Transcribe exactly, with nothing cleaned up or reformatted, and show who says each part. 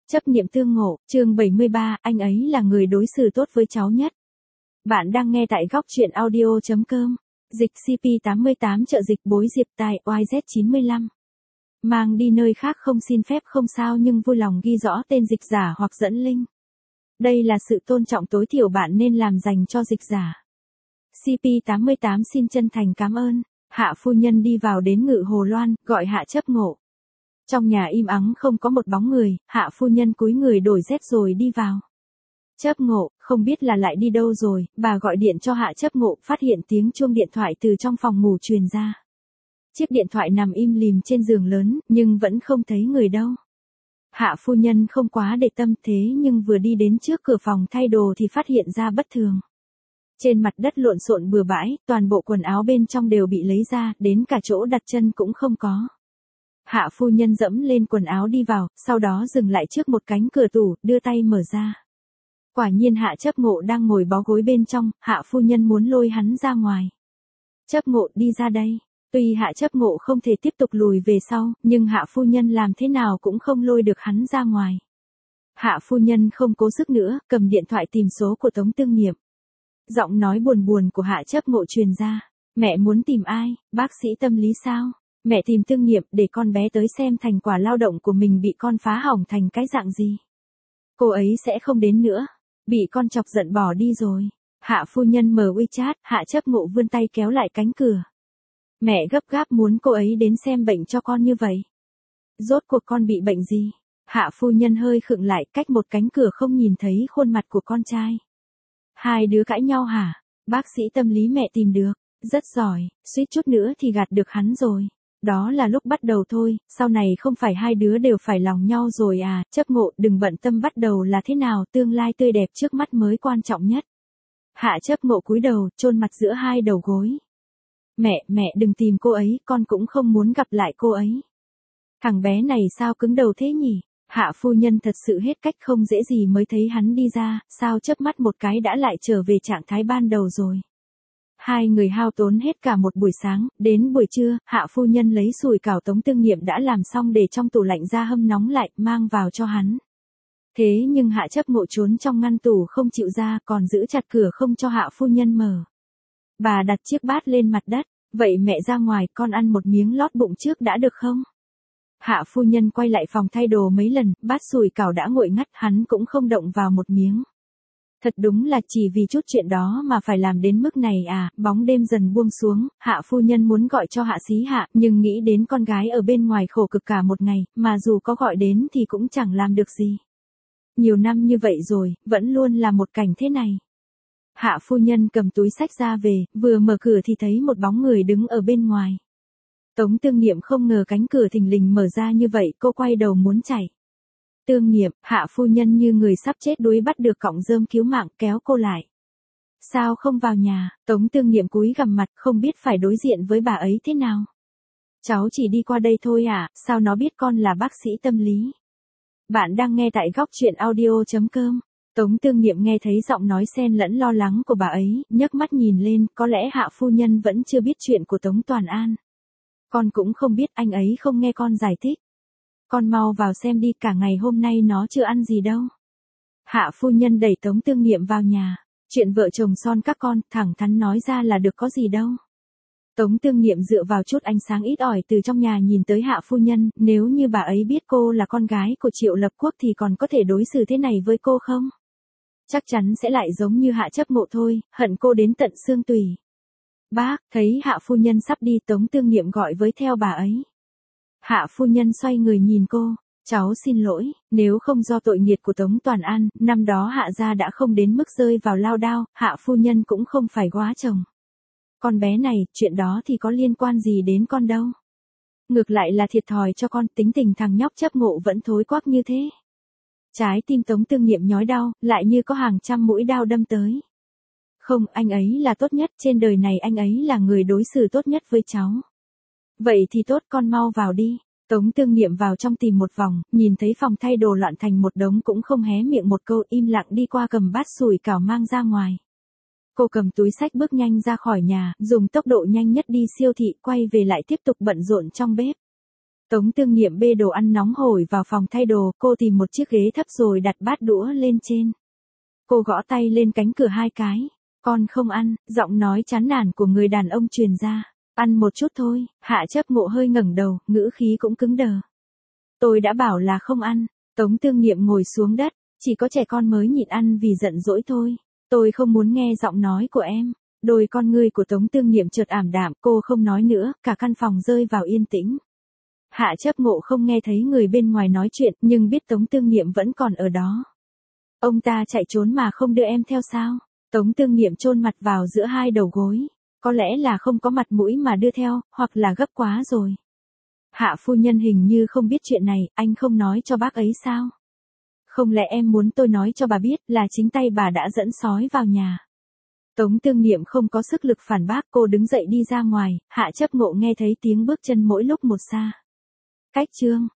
Speaker 1: Chấp niệm tương ngộ, chương bảy mươi ba, anh ấy là người đối xử tốt với cháu nhất. Bạn đang nghe tại góc truyện audio chấm com. Dịch xê pê tám mươi tám trợ dịch bối diệp tài Y Z chín mươi lăm. Mang đi nơi khác không xin phép không sao nhưng vui lòng ghi rõ tên dịch giả hoặc dẫn link. Đây là sự tôn trọng tối thiểu bạn nên làm dành cho dịch giả. xê pê tám mươi tám xin chân thành cảm ơn. Hạ phu nhân đi vào đến Ngự Hồ Loan, gọi Hạ Chấp Ngộ. Trong nhà im ắng không có một bóng người, Hạ phu nhân cúi người đổi dép rồi đi vào. Chấp Ngộ, không biết là lại đi đâu rồi, bà gọi điện cho Hạ Chấp Ngộ, phát hiện tiếng chuông điện thoại từ trong phòng ngủ truyền ra. Chiếc điện thoại nằm im lìm trên giường lớn, nhưng vẫn không thấy người đâu. Hạ phu nhân không quá để tâm thế nhưng vừa đi đến trước cửa phòng thay đồ thì phát hiện ra bất thường. Trên mặt đất lộn xộn bừa bãi, toàn bộ quần áo bên trong đều bị lấy ra, đến cả chỗ đặt chân cũng không có. Hạ phu nhân dẫm lên quần áo đi vào, sau đó dừng lại trước một cánh cửa tủ, đưa tay mở ra. Quả nhiên Hạ Chấp Ngộ đang ngồi bó gối bên trong, Hạ phu nhân muốn lôi hắn ra ngoài. Chấp Ngộ đi ra đây. Tuy Hạ Chấp Ngộ không thể tiếp tục lùi về sau, nhưng Hạ phu nhân làm thế nào cũng không lôi được hắn ra ngoài. Hạ phu nhân không cố sức nữa, cầm điện thoại tìm số của Tống Tương Nghiệm. Giọng nói buồn buồn của Hạ Chấp Ngộ truyền ra. Mẹ muốn tìm ai, bác sĩ tâm lý sao? Mẹ tìm Tương Nghiệm để con bé tới xem thành quả lao động của mình bị con phá hỏng thành cái dạng gì. Cô ấy sẽ không đến nữa. Bị con chọc giận bỏ đi rồi. Hạ phu nhân mở WeChat, Hạ Chấp Ngộ vươn tay kéo lại cánh cửa. Mẹ gấp gáp muốn cô ấy đến xem bệnh cho con như vậy. Rốt cuộc con bị bệnh gì? Hạ phu nhân hơi khựng lại, cách một cánh cửa không nhìn thấy khuôn mặt của con trai. Hai đứa cãi nhau hả? Bác sĩ tâm lý mẹ tìm được. Rất giỏi, suýt chút nữa thì gạt được hắn rồi. Đó là lúc bắt đầu thôi, sau này không phải hai đứa đều phải lòng nhau rồi à, Chấp Ngộ đừng bận tâm bắt đầu là thế nào, tương lai tươi đẹp trước mắt mới quan trọng nhất. Hạ Chấp Ngộ cúi đầu, chôn mặt giữa hai đầu gối. Mẹ, mẹ đừng tìm cô ấy, con cũng không muốn gặp lại cô ấy. Thằng bé này sao cứng đầu thế nhỉ? Hạ phu nhân thật sự hết cách không dễ gì mới thấy hắn đi ra, sao chớp mắt một cái đã lại trở về trạng thái ban đầu rồi. Hai người hao tốn hết cả một buổi sáng, đến buổi trưa, Hạ phu nhân lấy sủi cảo Tống Tương Nghiệm đã làm xong để trong tủ lạnh ra hâm nóng lại, mang vào cho hắn. Thế nhưng Hạ Chấp Ngộ trốn trong ngăn tủ không chịu ra, còn giữ chặt cửa không cho Hạ phu nhân mở. Bà đặt chiếc bát lên mặt đất, vậy mẹ ra ngoài, con ăn một miếng lót bụng trước đã được không? Hạ phu nhân quay lại phòng thay đồ mấy lần, bát sủi cảo đã nguội ngắt, hắn cũng không động vào một miếng. Thật đúng là chỉ vì chút chuyện đó mà phải làm đến mức này à, bóng đêm dần buông xuống, Hạ phu nhân muốn gọi cho Hạ Xí Hạ, nhưng nghĩ đến con gái ở bên ngoài khổ cực cả một ngày, mà dù có gọi đến thì cũng chẳng làm được gì. Nhiều năm như vậy rồi, vẫn luôn là một cảnh thế này. Hạ phu nhân cầm túi xách ra về, vừa mở cửa thì thấy một bóng người đứng ở bên ngoài. Tống Tương Nghiệm không ngờ cánh cửa thình lình mở ra như vậy, cô quay đầu muốn chạy. Tương Nghiệm, Hạ phu nhân như người sắp chết đuối bắt được cọng rơm cứu mạng kéo cô lại. Sao không vào nhà? Tống Tương Nghiệm cúi gằm mặt không biết phải đối diện với bà ấy thế nào. Cháu chỉ đi qua đây thôi à, sao nó biết con là bác sĩ tâm lý? Bạn đang nghe tại góc truyện audio chấm com. Tống Tương Nghiệm nghe thấy giọng nói xen lẫn lo lắng của bà ấy, nhấc mắt nhìn lên, có lẽ Hạ phu nhân vẫn chưa biết chuyện của Tống Toàn An. Con cũng không biết, anh ấy không nghe con giải thích. Con mau vào xem đi, cả ngày hôm nay nó chưa ăn gì đâu. Hạ phu nhân đẩy Tống Tương Nghiệm vào nhà. Chuyện vợ chồng son các con, thẳng thắn nói ra là được có gì đâu. Tống Tương Nghiệm dựa vào chút ánh sáng ít ỏi từ trong nhà nhìn tới Hạ phu nhân, nếu như bà ấy biết cô là con gái của Triệu Lập Quốc thì còn có thể đối xử thế này với cô không? Chắc chắn sẽ lại giống như Hạ Chấp Ngộ thôi, hận cô đến tận xương tủy. Bác, thấy Hạ phu nhân sắp đi, Tống Tương Nghiệm gọi với theo bà ấy. Hạ phu nhân xoay người nhìn cô, cháu xin lỗi, nếu không do tội nghiệt của Tống Toàn An, năm đó Hạ gia đã không đến mức rơi vào lao đao, Hạ phu nhân cũng không phải góa chồng. Con bé này, chuyện đó thì có liên quan gì đến con đâu. Ngược lại là thiệt thòi cho con, tính tình thằng nhóc Chấp Ngộ vẫn thối quắc như thế. Trái tim Tống Tương Nghiệm nhói đau, lại như có hàng trăm mũi đao đâm tới. Không, anh ấy là tốt nhất, trên đời này anh ấy là người đối xử tốt nhất với cháu. Vậy thì tốt, con mau vào đi. Tống Tương Nghiệm vào trong tìm một vòng, nhìn thấy phòng thay đồ loạn thành một đống cũng không hé miệng một câu, im lặng đi qua cầm bát sủi cảo mang ra ngoài. Cô cầm túi xách bước nhanh ra khỏi nhà, dùng tốc độ nhanh nhất đi siêu thị, quay về lại tiếp tục bận rộn trong bếp. Tống Tương Nhiệm bê đồ ăn nóng hổi vào phòng thay đồ, cô tìm một chiếc ghế thấp rồi đặt bát đũa lên trên. Cô gõ tay lên cánh cửa hai cái. Con không ăn, giọng nói chán nản của người đàn ông truyền ra. Ăn một chút thôi, Hạ Chấp Ngộ hơi ngẩng đầu, ngữ khí cũng cứng đờ. Tôi đã bảo là không ăn. Tống Tương Nhiệm ngồi xuống đất, chỉ có trẻ con mới nhịn ăn vì giận dỗi thôi. Tôi không muốn nghe giọng nói của em. Đôi con ngươi của Tống Tương Nhiệm chợt ảm đạm, cô không nói nữa, cả căn phòng rơi vào yên tĩnh. Hạ Chấp Ngộ không nghe thấy người bên ngoài nói chuyện, nhưng biết Tống Tương Nhiệm vẫn còn ở đó. Ông ta chạy trốn mà không đưa em theo sao? Tống Tương Nhiệm chôn mặt vào giữa hai đầu gối. Có lẽ là không có mặt mũi mà đưa theo, hoặc là gấp quá rồi. Hạ phu nhân hình như không biết chuyện này, anh không nói cho bác ấy sao? Không lẽ em muốn tôi nói cho bà biết là chính tay bà đã dẫn sói vào nhà? Tống Tương Nhiệm không có sức lực phản bác, cô đứng dậy đi ra ngoài. Hạ Chấp Ngộ nghe thấy tiếng bước chân mỗi lúc một xa. Cách chương